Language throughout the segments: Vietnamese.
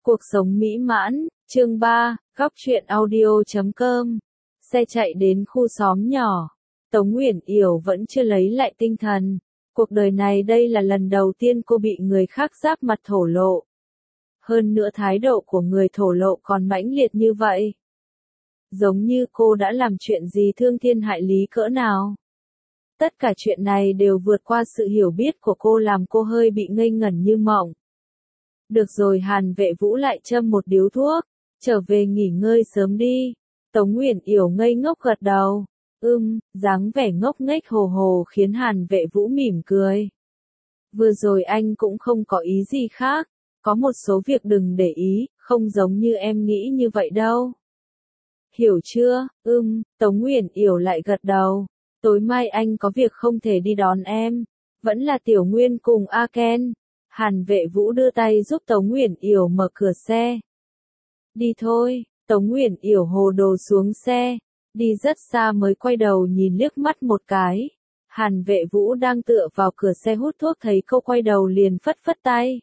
Cuộc sống mỹ mãn, chương 3, góc truyện audio.com. Xe chạy đến khu xóm nhỏ. Tống Uyển Yểu vẫn chưa lấy lại tinh thần. Cuộc đời này đây là lần đầu tiên cô bị người khác giáp mặt thổ lộ. Hơn nữa thái độ của người thổ lộ còn mãnh liệt như vậy. Giống như cô đã làm chuyện gì thương thiên hại lý cỡ nào. Tất cả chuyện này đều vượt qua sự hiểu biết của cô, làm cô hơi bị ngây ngẩn như mộng. Được rồi, Hàn Vệ Vũ lại châm một điếu thuốc. Trở về nghỉ ngơi sớm đi. Tống Uyển Yểu ngây ngốc gật đầu. Dáng vẻ ngốc nghếch hồ hồ khiến Hàn Vệ Vũ mỉm cười. Vừa rồi anh cũng không có ý gì khác. Có một số việc đừng để ý, không giống như em nghĩ như vậy đâu. Hiểu chưa? Tống Uyển Yểu lại gật đầu. Tối mai anh có việc không thể đi đón em. Vẫn là Tiểu Nguyên cùng A Ken. Hàn Vệ Vũ đưa tay giúp Tống Uyển Yểu mở cửa xe. Đi thôi, Tống Uyển Yểu hồ đồ xuống xe. Đi rất xa mới quay đầu nhìn liếc mắt một cái. Hàn Vệ Vũ đang tựa vào cửa xe hút thuốc, thấy cô quay đầu liền phất phất tay.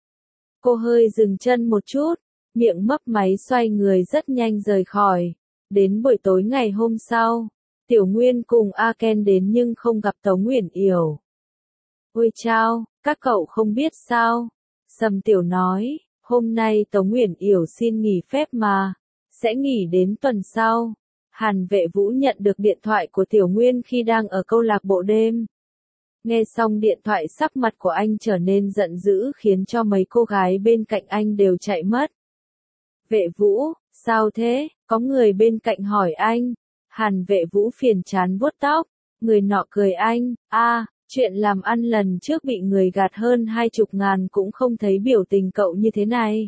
Cô hơi dừng chân một chút, miệng mấp máy xoay người rất nhanh rời khỏi. Đến buổi tối ngày hôm sau, Tiểu Nguyên cùng A Ken đến nhưng không gặp Tống Uyển Yểu. Ôi chao, các cậu không biết sao? Sầm Tiểu nói, hôm nay Tống Uyển Yểu xin nghỉ phép mà, sẽ nghỉ đến tuần sau. Hàn Vệ Vũ nhận được điện thoại của Tiểu Nguyên khi đang ở câu lạc bộ đêm. Nghe xong điện thoại, sắc mặt của anh trở nên giận dữ khiến cho mấy cô gái bên cạnh anh đều chạy mất. Vệ Vũ, sao thế? Có người bên cạnh hỏi anh. Hàn Vệ Vũ phiền chán vuốt tóc. Người nọ cười anh, chuyện làm ăn lần trước bị người gạt hơn 20.000 cũng không thấy biểu tình cậu như thế này.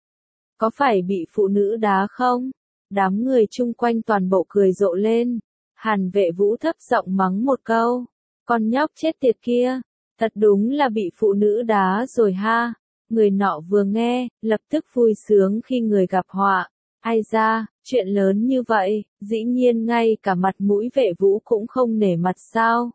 Có phải bị phụ nữ đá không? Đám người chung quanh toàn bộ cười rộ lên. Hàn Vệ Vũ thấp giọng mắng một câu. Con nhóc chết tiệt kia, thật đúng là bị phụ nữ đá rồi ha. Người nọ vừa nghe, lập tức vui sướng khi người gặp họa. Ai da, chuyện lớn như vậy, dĩ nhiên ngay cả mặt mũi Vệ Vũ cũng không nể mặt sao?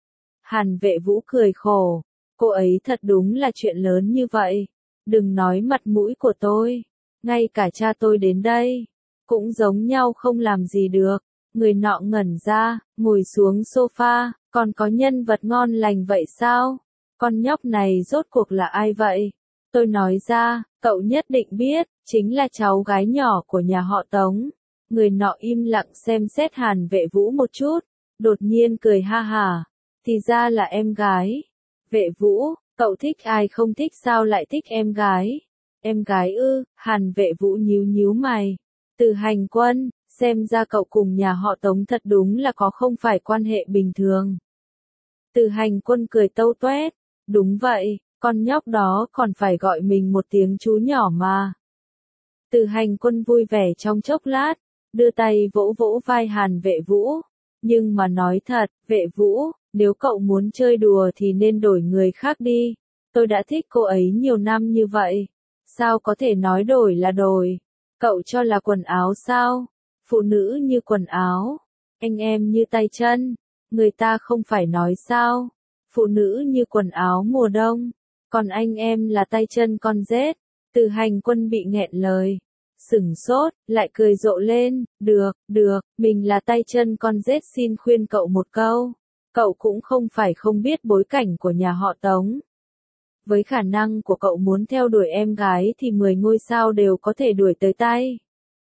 Hàn Vệ Vũ cười khổ. Cô ấy thật đúng là chuyện lớn như vậy. Đừng nói mặt mũi của tôi. Ngay cả cha tôi đến đây. Cũng giống nhau không làm gì được. Người nọ ngẩn ra, ngồi xuống sofa. Còn có nhân vật ngon lành vậy sao? Con nhóc này rốt cuộc là ai vậy? Tôi nói ra, cậu nhất định biết, chính là cháu gái nhỏ của nhà họ Tống. Người nọ im lặng xem xét Hàn Vệ Vũ một chút. Đột nhiên cười ha hả. Thì ra là em gái. Vệ Vũ, cậu thích ai không thích sao lại thích em gái? Em gái ư? Hàn Vệ Vũ nhíu nhíu mày. Từ Hành Quân, xem ra cậu cùng nhà họ Tống thật đúng là có không phải quan hệ bình thường. Từ Hành Quân cười tâu toét. Đúng vậy, con nhóc đó còn phải gọi mình một tiếng chú nhỏ mà. Từ Hành Quân vui vẻ trong chốc lát, đưa tay vỗ vỗ vai Hàn Vệ Vũ. Nhưng mà nói thật, Vệ Vũ, nếu cậu muốn chơi đùa thì nên đổi người khác đi. Tôi đã thích cô ấy nhiều năm như vậy. Sao có thể nói đổi là đổi? Cậu cho là quần áo sao? Phụ nữ như quần áo. Anh em như tay chân. Người ta không phải nói sao? Phụ nữ như quần áo mùa đông. Còn anh em là tay chân con rết. Từ Hành Quân bị nghẹn lời. Sửng sốt, lại cười rộ lên. Được, mình là tay chân con rết, xin khuyên cậu một câu. Cậu cũng không phải không biết bối cảnh của nhà họ Tống. Với khả năng của cậu muốn theo đuổi em gái thì 10 ngôi sao đều có thể đuổi tới tay.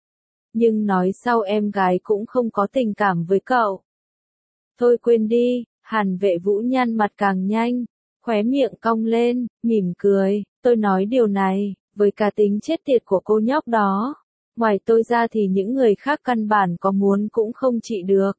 Nhưng nói sau em gái cũng không có tình cảm với cậu. Thôi quên đi, Hàn Vệ Vũ nhăn mặt càng nhanh, khóe miệng cong lên, mỉm cười. Tôi nói điều này, với cá tính chết tiệt của cô nhóc đó. Ngoài tôi ra thì những người khác căn bản có muốn cũng không trị được.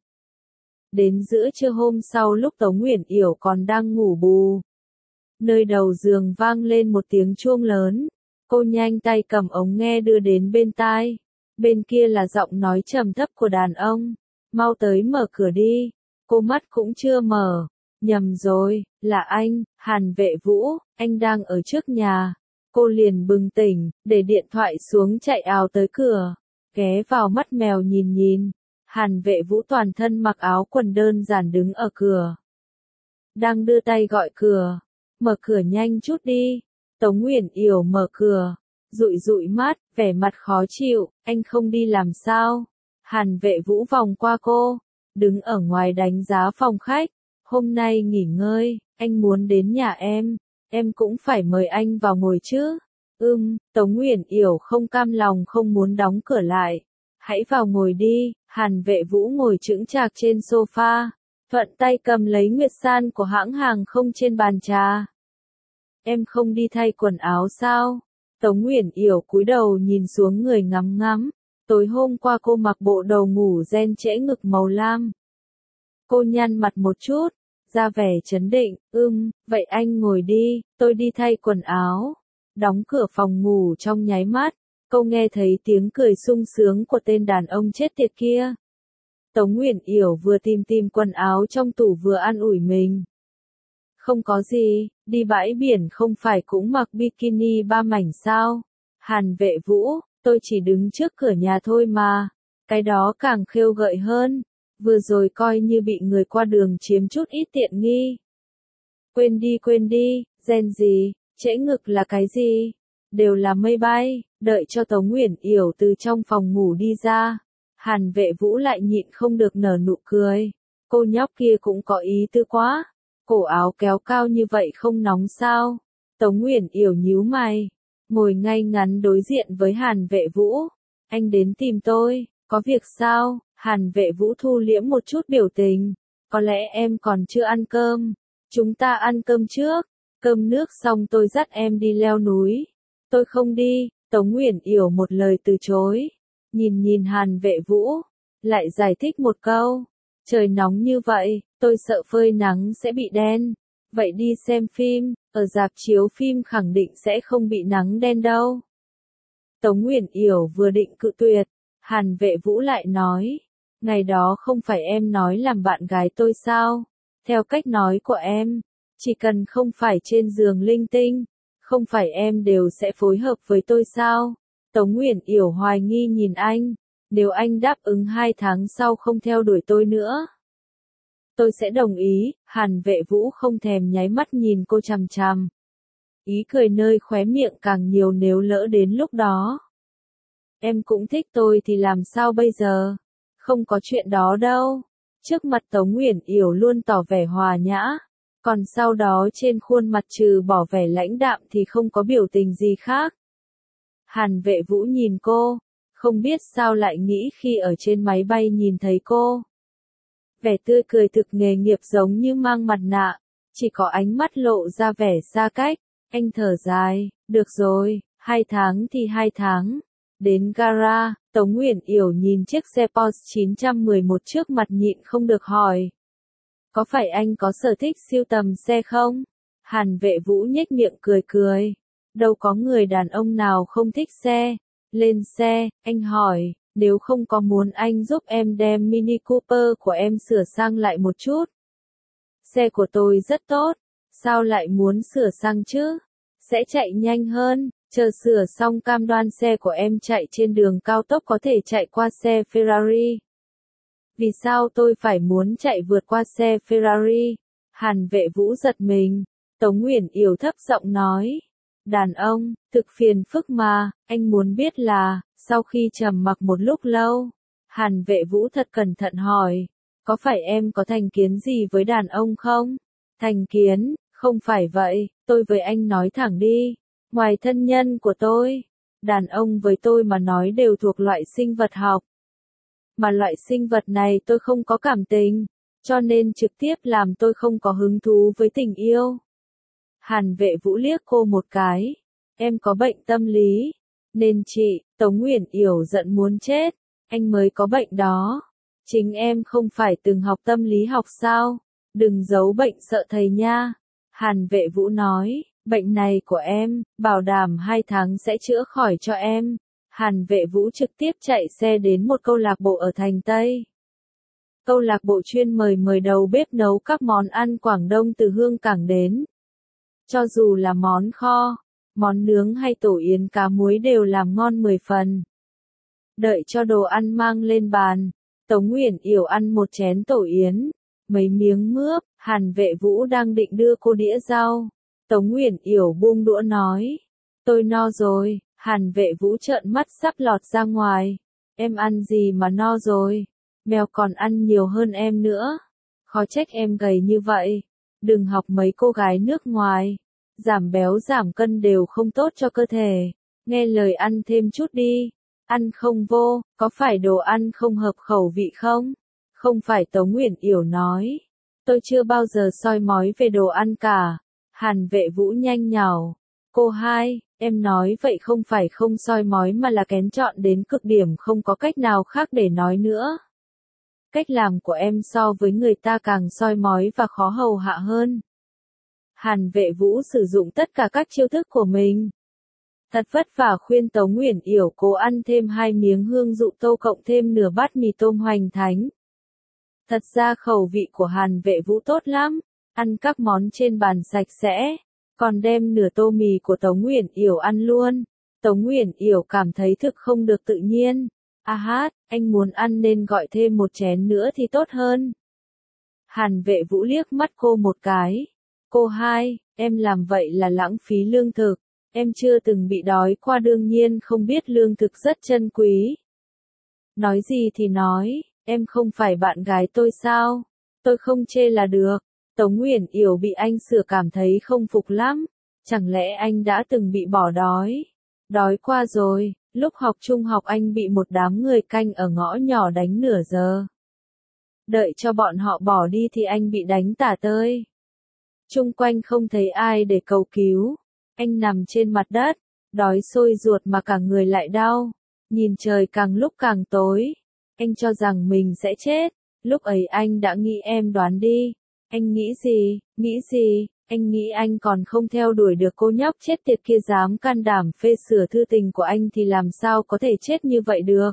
Đến giữa trưa hôm sau, lúc Tống Uyển Yểu còn đang ngủ bù, nơi đầu giường vang lên một tiếng chuông lớn. Cô nhanh tay cầm ống nghe đưa đến bên tai. Bên kia là giọng nói trầm thấp của đàn ông. Mau tới mở cửa đi. Cô mắt cũng chưa mở. Nhầm rồi, là anh, Hàn Vệ Vũ, anh đang ở trước nhà. Cô liền bừng tỉnh, để điện thoại xuống chạy ào tới cửa. Ghé vào mắt mèo nhìn. Hàn Vệ Vũ toàn thân mặc áo quần đơn giản đứng ở cửa. Đang đưa tay gọi cửa. Mở cửa nhanh chút đi. Tống Uyển Yểu mở cửa. dụi dụi mắt, vẻ mặt khó chịu, anh không đi làm sao? Hàn Vệ Vũ vòng qua cô, đứng ở ngoài đánh giá phòng khách. Hôm nay nghỉ ngơi, anh muốn đến nhà em cũng phải mời anh vào ngồi chứ. Tống Uyển Yểu không cam lòng không muốn đóng cửa lại. Hãy vào ngồi đi. Hàn Vệ Vũ ngồi chững chạc trên sofa, thuận tay cầm lấy nguyệt san của hãng hàng không trên bàn trà. Em không đi thay quần áo sao? Tống Uyển Yểu cúi đầu nhìn xuống người ngắm ngắm. Tối hôm qua cô mặc bộ đồ ngủ ren trễ ngực màu lam. Cô nhăn mặt một chút, ra vẻ trấn định. Vậy anh ngồi đi, tôi đi thay quần áo. Đóng cửa phòng ngủ trong nháy mắt, cô nghe thấy tiếng cười sung sướng của tên đàn ông chết tiệt kia. Tống Uyển Yểu vừa tìm quần áo trong tủ vừa an ủi mình. Không có gì, đi bãi biển không phải cũng mặc bikini 3 mảnh sao? Hàn Vệ Vũ, tôi chỉ đứng trước cửa nhà thôi mà. Cái đó càng khêu gợi hơn. Vừa rồi coi như bị người qua đường chiếm chút ít tiện nghi. Quên đi, gen gì, trễ ngực là cái gì? Đều là mây bay. Đợi cho Tống Uyển Yểu từ trong phòng ngủ đi ra, Hàn Vệ Vũ lại nhịn không được nở nụ cười. Cô nhóc kia cũng có ý tư quá. Cổ áo kéo cao như vậy không nóng sao? Tống Uyển Yểu nhíu mày, ngồi ngay ngắn đối diện với Hàn Vệ Vũ. Anh đến tìm tôi, có việc sao? Hàn Vệ Vũ thu liễm một chút biểu tình. Có lẽ em còn chưa ăn cơm. Chúng ta ăn cơm trước. Cơm nước xong tôi dắt em đi leo núi. Tôi không đi. Tống Uyển Yểu một lời từ chối. Nhìn Hàn Vệ Vũ, lại giải thích một câu. Trời nóng như vậy, tôi sợ phơi nắng sẽ bị đen. Vậy đi xem phim, ở rạp chiếu phim khẳng định sẽ không bị nắng đen đâu. Tống Uyển Yểu vừa định cự tuyệt, Hàn Vệ Vũ lại nói. Ngày đó không phải em nói làm bạn gái tôi sao? Theo cách nói của em, chỉ cần không phải trên giường linh tinh, không phải em đều sẽ phối hợp với tôi sao? Tống Uyển Yểu hoài nghi nhìn anh. Nếu anh đáp ứng 2 tháng sau không theo đuổi tôi nữa, tôi sẽ đồng ý. Hàn Vệ Vũ không thèm nháy mắt nhìn cô chằm chằm. Ý cười nơi khóe miệng càng nhiều nếu lỡ đến lúc đó. Em cũng thích tôi thì làm sao bây giờ? Không có chuyện đó đâu. Trước mặt Tống Uyển Yểu luôn tỏ vẻ hòa nhã, còn sau đó trên khuôn mặt trừ bỏ vẻ lãnh đạm thì không có biểu tình gì khác. Hàn Vệ Vũ nhìn cô, không biết sao lại nghĩ khi ở trên máy bay nhìn thấy cô. Vẻ tươi cười thực nghề nghiệp giống như mang mặt nạ, chỉ có ánh mắt lộ ra vẻ xa cách. Anh thở dài, được rồi, 2 tháng thì 2 tháng. Đến gara, Tống Uyển Yểu nhìn chiếc xe Porsche 911 trước mặt nhịn không được hỏi. Có phải anh có sở thích sưu tầm xe không? Hàn Vệ Vũ nhếch miệng cười cười. Đâu có người đàn ông nào không thích xe. Lên xe, anh hỏi, nếu không có muốn anh giúp em đem Mini Cooper của em sửa sang lại một chút. Xe của tôi rất tốt, sao lại muốn sửa sang chứ? Sẽ chạy nhanh hơn, chờ sửa xong cam đoan xe của em chạy trên đường cao tốc có thể chạy qua xe Ferrari. Vì sao tôi phải muốn chạy vượt qua xe Ferrari? Hàn Vệ Vũ giật mình. Tống Uyển Yểu thấp giọng nói. Đàn ông, thực phiền phức mà, anh muốn biết là, sau khi trầm mặc một lúc lâu, Hàn Vệ Vũ thật cẩn thận hỏi, có phải em có thành kiến gì với đàn ông không? Thành kiến, không phải vậy, tôi với anh nói thẳng đi, ngoài thân nhân của tôi, đàn ông với tôi mà nói đều thuộc loại sinh vật học. Mà loại sinh vật này tôi không có cảm tình, cho nên trực tiếp làm tôi không có hứng thú với tình yêu. Hàn Vệ Vũ liếc cô một cái. Em có bệnh tâm lý. Nên chị, Tống Uyển Yểu giận muốn chết. Anh mới có bệnh đó. Chính em không phải từng học tâm lý học sao? Đừng giấu bệnh sợ thầy nha. Hàn Vệ Vũ nói, bệnh này của em, bảo đảm 2 tháng sẽ chữa khỏi cho em. Hàn Vệ Vũ trực tiếp chạy xe đến một câu lạc bộ ở thành Tây. Câu lạc bộ chuyên mời đầu bếp nấu các món ăn Quảng Đông từ Hương Cảng đến. Cho dù là món kho, món nướng hay tổ yến cá muối đều làm ngon 10 phần. Đợi cho đồ ăn mang lên bàn, Tống Uyển Yểu ăn một chén tổ yến, mấy miếng mướp. Hàn Vệ Vũ đang định đưa cô đĩa rau. Tống Uyển Yểu buông đũa nói, tôi no rồi. Hàn Vệ Vũ trợn mắt sắp lọt ra ngoài. Em ăn gì mà no rồi? Mèo còn ăn nhiều hơn em nữa. Khó trách em gầy như vậy. Đừng học mấy cô gái nước ngoài. Giảm béo giảm cân đều không tốt cho cơ thể. Nghe lời ăn thêm chút đi. Ăn không vô, có phải đồ ăn không hợp khẩu vị không? Không phải Tống Uyển Yểu nói. Tôi chưa bao giờ soi mói về đồ ăn cả. Hàn Vệ Vũ nhanh nhảu. Cô hai, em nói vậy không phải không soi mói mà là kén chọn đến cực điểm, không có cách nào khác để nói nữa. Cách làm của em so với người ta càng soi mói và khó hầu hạ hơn. Hàn Vệ Vũ sử dụng tất cả các chiêu thức của mình. Thật vất vả khuyên Tống Uyển Yểu cố ăn thêm 2 miếng hương dụ tô cộng thêm nửa bát mì tôm hoành thánh. Thật ra khẩu vị của Hàn Vệ Vũ tốt lắm, ăn các món trên bàn sạch sẽ, còn đem nửa tô mì của Tống Uyển Yểu ăn luôn. Tống Uyển Yểu cảm thấy thực không được tự nhiên. A hát, anh muốn ăn nên gọi thêm một chén nữa thì tốt hơn. Hàn Vệ Vũ liếc mắt cô một cái. Cô hai, em làm vậy là lãng phí lương thực. Em chưa từng bị đói qua đương nhiên không biết lương thực rất chân quý. Nói gì thì nói, em không phải bạn gái tôi sao? Tôi không chê là được. Tống Uyển Yểu bị anh sửa cảm thấy không phục lắm. Chẳng lẽ anh đã từng bị bỏ đói? Đói qua rồi, lúc học trung học anh bị một đám người canh ở ngõ nhỏ đánh nửa giờ. Đợi cho bọn họ bỏ đi thì anh bị đánh tả tơi. Chung quanh không thấy ai để cầu cứu. Anh nằm trên mặt đất, đói sôi ruột mà cả người lại đau. Nhìn trời càng lúc càng tối. Anh cho rằng mình sẽ chết. Lúc ấy anh đã nghĩ em đoán đi. Anh nghĩ gì, nghĩ gì? Anh nghĩ anh còn không theo đuổi được cô nhóc chết tiệt kia, dám can đảm phê sửa thư tình của anh thì làm sao có thể chết như vậy được.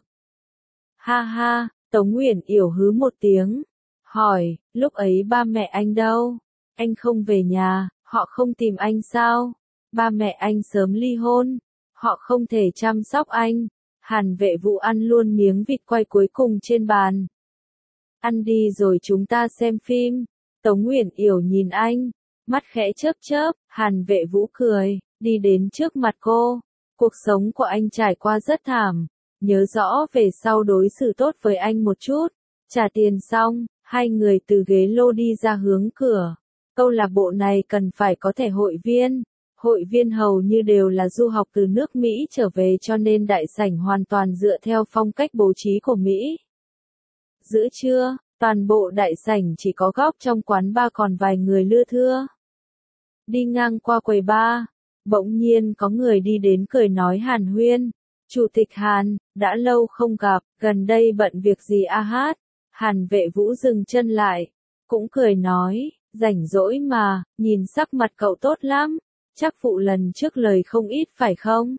Ha ha, Tống Uyển Yểu hứ một tiếng. Hỏi, lúc ấy ba mẹ anh đâu? Anh không về nhà, họ không tìm anh sao? Ba mẹ anh sớm ly hôn, họ không thể chăm sóc anh. Hàn Vệ Vũ ăn luôn miếng vịt quay cuối cùng trên bàn. Ăn đi rồi chúng ta xem phim. Tống Uyển Yểu nhìn anh, mắt khẽ chớp chớp. Hàn Vệ Vũ cười, đi đến trước mặt cô. Cuộc sống của anh trải qua rất thảm, nhớ rõ về sau đối xử tốt với anh một chút. Trả tiền xong, hai người từ ghế lô đi ra hướng cửa. Câu lạc bộ này cần phải có thẻ hội viên. Hội viên hầu như đều là du học từ nước Mỹ trở về cho nên đại sảnh hoàn toàn dựa theo phong cách bố trí của Mỹ. Giữa trưa, toàn bộ đại sảnh chỉ có góc trong quán bar còn vài người lưa thưa. Đi ngang qua quầy bar, bỗng nhiên có người đi đến cười nói Hàn Huyên. Chủ tịch Hàn, đã lâu không gặp, gần đây bận việc gì a hát? Hàn Vệ Vũ dừng chân lại, cũng cười nói, rảnh rỗi mà, nhìn sắc mặt cậu tốt lắm. Chắc phụ lần trước lời không ít phải không?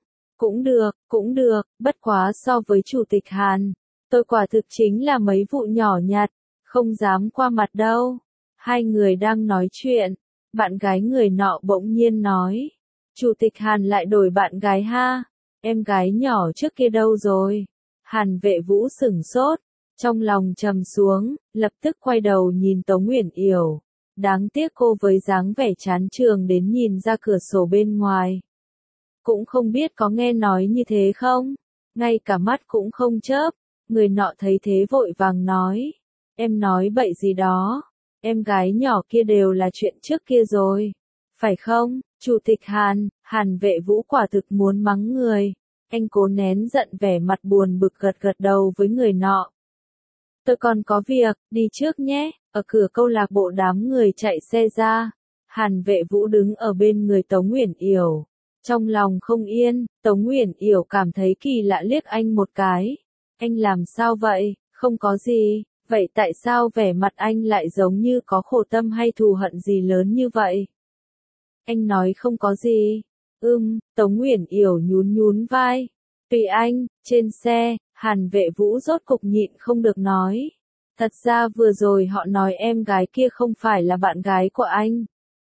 Cũng được, bất quá so với Chủ tịch Hàn, tôi quả thực chính là mấy vụ nhỏ nhặt, không dám qua mặt đâu. Hai người đang nói chuyện, bạn gái người nọ bỗng nhiên nói. Chủ tịch Hàn lại đổi bạn gái ha, em gái nhỏ trước kia đâu rồi? Hàn Vệ Vũ sửng sốt, trong lòng trầm xuống, lập tức quay đầu nhìn Tống Uyển Yểu. Đáng tiếc cô với dáng vẻ chán trường đến nhìn ra cửa sổ bên ngoài. Cũng không biết có nghe nói như thế không? Ngay cả mắt cũng không chớp. Người nọ thấy thế vội vàng nói. Em nói bậy gì đó. Em gái nhỏ kia đều là chuyện trước kia rồi. Phải không? Chủ tịch Hàn, Hàn Vệ Vũ quả thực muốn mắng người. Anh cố nén giận, vẻ mặt buồn bực gật gật đầu với người nọ. Tôi còn có việc, đi trước nhé. Ở cửa câu lạc bộ đám người chạy xe ra. Hàn Vệ Vũ đứng ở bên người Tống Uyển Yểu. Trong lòng không yên, Tống Uyển Yểu cảm thấy kỳ lạ liếc anh một cái. Anh làm sao vậy? Không có gì. Vậy tại sao vẻ mặt anh lại giống như có khổ tâm hay thù hận gì lớn như vậy? Anh nói không có gì. Tống Uyển Yểu nhún nhún vai. Tùy anh. Trên xe, Hàn Vệ Vũ rốt cục nhịn không được nói. Thật ra vừa rồi họ nói em gái kia không phải là bạn gái của anh.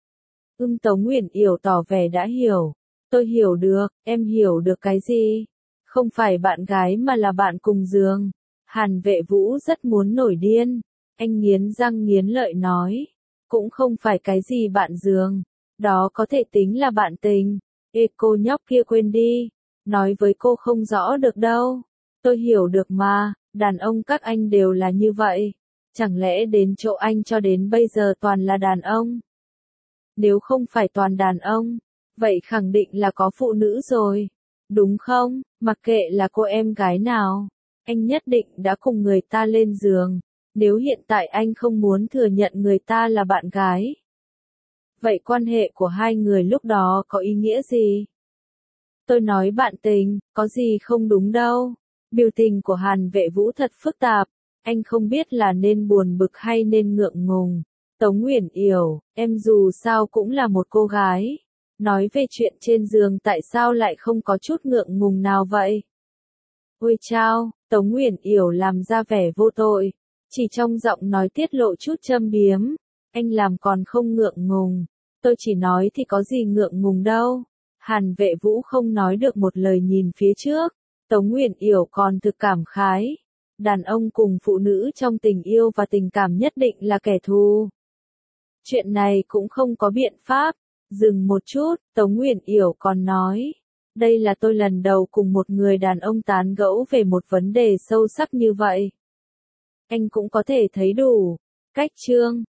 Tống Uyển Yểu tỏ vẻ đã hiểu. Tôi hiểu được, em hiểu được cái gì? Không phải bạn gái mà là bạn cùng giường. Hàn Vệ Vũ rất muốn nổi điên. Anh nghiến răng nghiến lợi nói. Cũng không phải cái gì bạn giường. Đó có thể tính là bạn tình. Ê cô nhóc kia quên đi. Nói với cô không rõ được đâu. Tôi hiểu được mà, đàn ông các anh đều là như vậy. Chẳng lẽ đến chỗ anh cho đến bây giờ toàn là đàn ông? Nếu không phải toàn đàn ông, vậy khẳng định là có phụ nữ rồi. Đúng không? Mặc kệ là cô em gái nào, anh nhất định đã cùng người ta lên giường. Nếu hiện tại anh không muốn thừa nhận người ta là bạn gái, vậy quan hệ của hai người lúc đó có ý nghĩa gì? Tôi nói bạn tình, có gì không đúng đâu. Biểu tình của Hàn Vệ Vũ thật phức tạp, anh không biết là nên buồn bực hay nên ngượng ngùng. Tống Uyển Yểu, em dù sao cũng là một cô gái. Nói về chuyện trên giường tại sao lại không có chút ngượng ngùng nào vậy? Ôi chao, Tống Uyển Yểu làm ra vẻ vô tội. Chỉ trong giọng nói tiết lộ chút châm biếm. Anh làm còn không ngượng ngùng. Tôi chỉ nói thì có gì ngượng ngùng đâu. Hàn Vệ Vũ không nói được một lời nhìn phía trước. Tống Uyển Yểu còn thực cảm khái. Đàn ông cùng phụ nữ trong tình yêu và tình cảm nhất định là kẻ thù. Chuyện này cũng không có biện pháp. Dừng một chút, Tống Uyển Yểu còn nói. Đây là tôi lần đầu cùng một người đàn ông tán gẫu về một vấn đề sâu sắc như vậy. Anh cũng có thể thấy đủ. Cách chương